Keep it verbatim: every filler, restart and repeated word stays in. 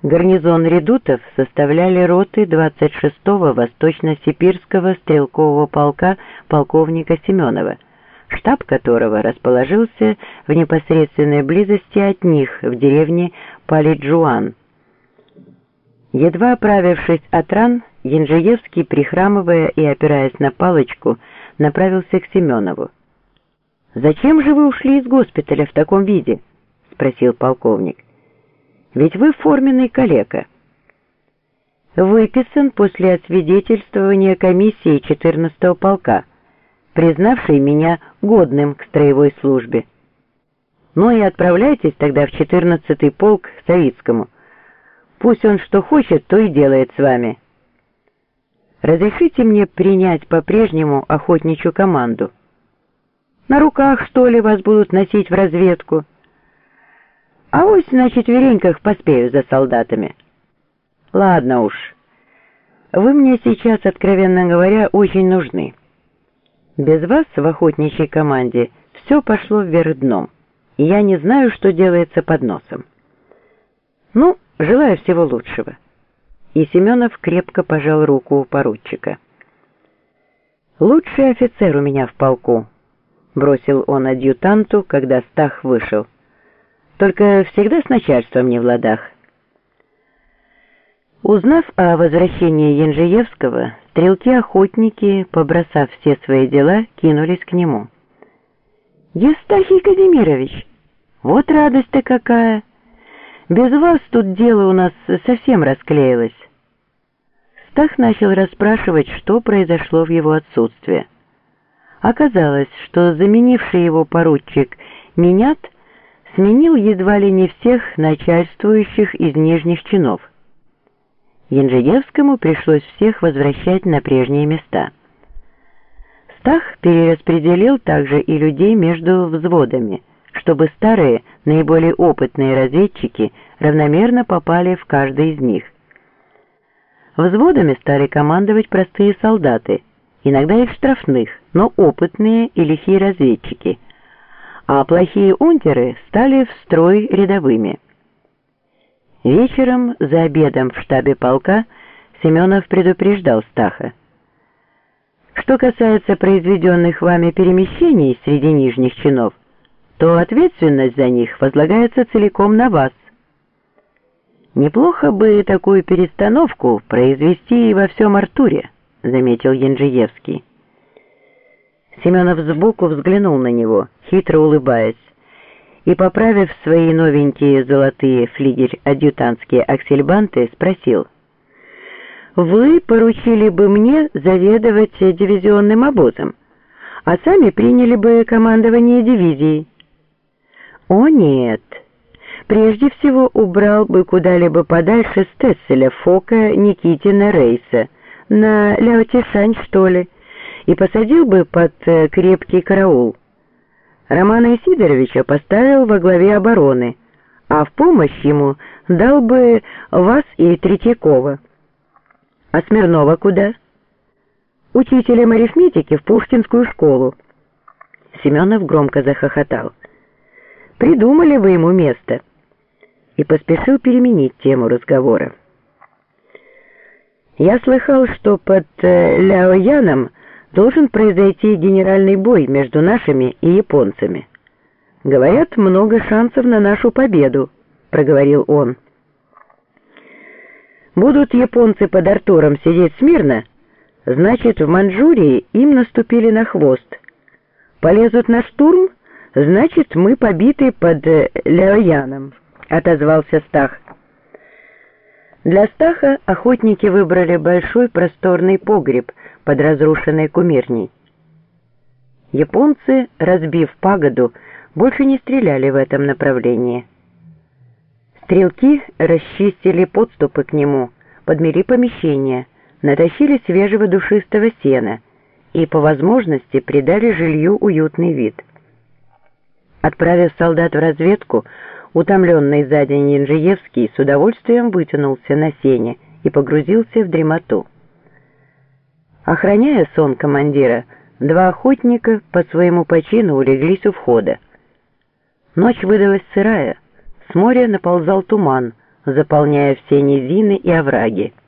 Гарнизон редутов составляли роты двадцать шестого Восточно-Сибирского стрелкового полка полковника Семенова, штаб которого расположился в непосредственной близости от них в деревне Палиджуан. Едва оправившись от ран, Янжиевский, прихрамывая и опираясь на палочку, направился к Семенову. «Зачем же вы ушли из госпиталя в таком виде?» — спросил полковник. «Ведь вы форменный калека». «Выписан после освидетельствования комиссии четырнадцатого полка, признавшей меня годным к строевой службе. Ну и отправляйтесь тогда в четырнадцатый полк к Савицкому. Пусть он что хочет, то и делает с вами. Разрешите мне принять по-прежнему охотничью команду? На руках, что ли, вас будут носить в разведку? А ось на четвереньках поспею за солдатами. Ладно уж, вы мне сейчас, откровенно говоря, очень нужны. Без вас в охотничьей команде все пошло вверх дном, и я не знаю, что делается под носом. Ну, желаю всего лучшего». И Семенов крепко пожал руку у поручика. «Лучший офицер у меня в полку», — бросил он адъютанту, когда Стах вышел. «Только всегда с начальством не в ладах». Узнав о возвращении Янжиевского, стрелки-охотники, побросав все свои дела, кинулись к нему. «Евстахий Казимирович, вот радость-то какая! Без вас тут дело у нас совсем расклеилось». Стах начал расспрашивать, что произошло в его отсутствие. Оказалось, что заменивший его поручик Минят сменил едва ли не всех начальствующих из нижних чинов. Янжиевскому пришлось всех возвращать на прежние места. Стах перераспределил также и людей между взводами, чтобы старые, наиболее опытные разведчики равномерно попали в каждый из них. Взводами стали командовать простые солдаты, иногда и штрафных, но опытные и лихие разведчики, а плохие унтеры стали в строй рядовыми. Вечером за обедом в штабе полка Семенов предупреждал Стаха. «Что касается произведенных вами перемещений среди нижних чинов, то ответственность за них возлагается целиком на вас. Неплохо бы такую перестановку произвести и во всем Артуре», — заметил Янжиевский. Семенов сбоку взглянул на него, хитро улыбаясь, и, поправив свои новенькие золотые флигель-адъютантские аксельбанты, спросил: «Вы поручили бы мне заведовать дивизионным обозом, а сами приняли бы командование дивизией?» «О нет, прежде всего убрал бы куда-либо подальше Стесселя, Фока, Никитина, Рейса, на Ляотишань, что ли, и посадил бы под крепкий караул. Романа Сидоровича поставил во главе обороны, а в помощь ему дал бы вас и Третьякова. А Смирнова куда? Учителем арифметики в Пушкинскую школу». Семенов громко захохотал. «Придумали вы ему место», и поспешил переменить тему разговора. «Я слыхал, что под э, Ляояном должен произойти генеральный бой между нашими и японцами. Говорят, много шансов на нашу победу», — проговорил он. «Будут японцы под Артуром сидеть смирно, значит, в Манчжурии им наступили на хвост. Полезут на штурм, значит, мы побиты под э, Ляояном», — отозвался Стах. Для Стаха охотники выбрали большой просторный погреб под разрушенной кумирней. Японцы, разбив пагоду, больше не стреляли в этом направлении. Стрелки расчистили подступы к нему, подмели помещения, натащили свежего душистого сена и, по возможности, придали жилью уютный вид. Отправив солдат в разведку, утомленный за день Янжиевский с удовольствием вытянулся на сене и погрузился в дремоту. Охраняя сон командира, два охотника по своему почину улеглись у входа. Ночь выдалась сырая, с моря наползал туман, заполняя все низины и овраги.